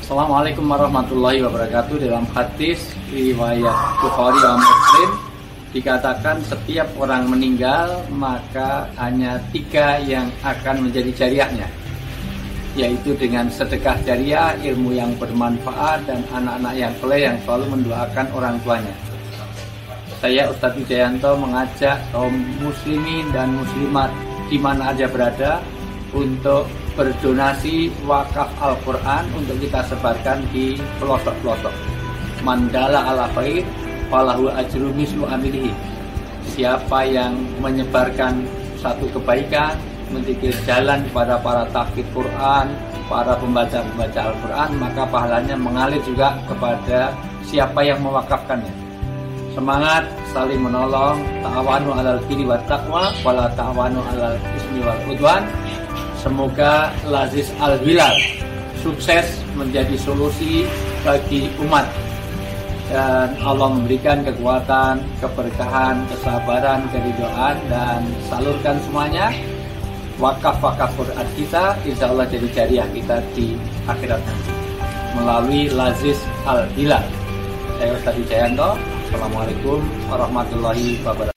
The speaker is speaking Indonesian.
Assalamualaikum warahmatullahi wabarakatuh. Dalam hadis riwayat Bukhari dan Muslim dikatakan setiap orang meninggal maka hanya 3 yang akan menjadi jariahnya, yaitu dengan sedekah jariah, ilmu yang bermanfaat, dan anak-anak yang soleh yang selalu mendoakan orang tuanya. Saya Ustadz Wijayanto mengajak kaum muslimin dan muslimat di mana aja berada untuk berdonasi wakaf Al-Quran untuk kita sebarkan di pelosok-pelosok. Mandala ala khair falahu ajru mislu amilihi. Siapa yang menyebarkan satu kebaikan, mendikir jalan kepada para tahfidz Quran, para pembaca Al-Quran, maka pahalanya mengalir juga kepada siapa yang mewakafkannya. Semangat saling menolong, ta'awanu alal birri wat taqwa wala ta'awanu alal ismi wal udwan. Semoga Lazis Al-Hilal sukses menjadi solusi bagi umat, dan Allah memberikan kekuatan, keberkahan, kesabaran, keridhaan, dan salurkan semuanya wakaf-wakaf Quran kita, insya Allah jadi jariah kita di akhirat nanti melalui Lazis Al-Hilal. Saya Ustadz Wijayanto. Assalamualaikum warahmatullahi wabarakatuh.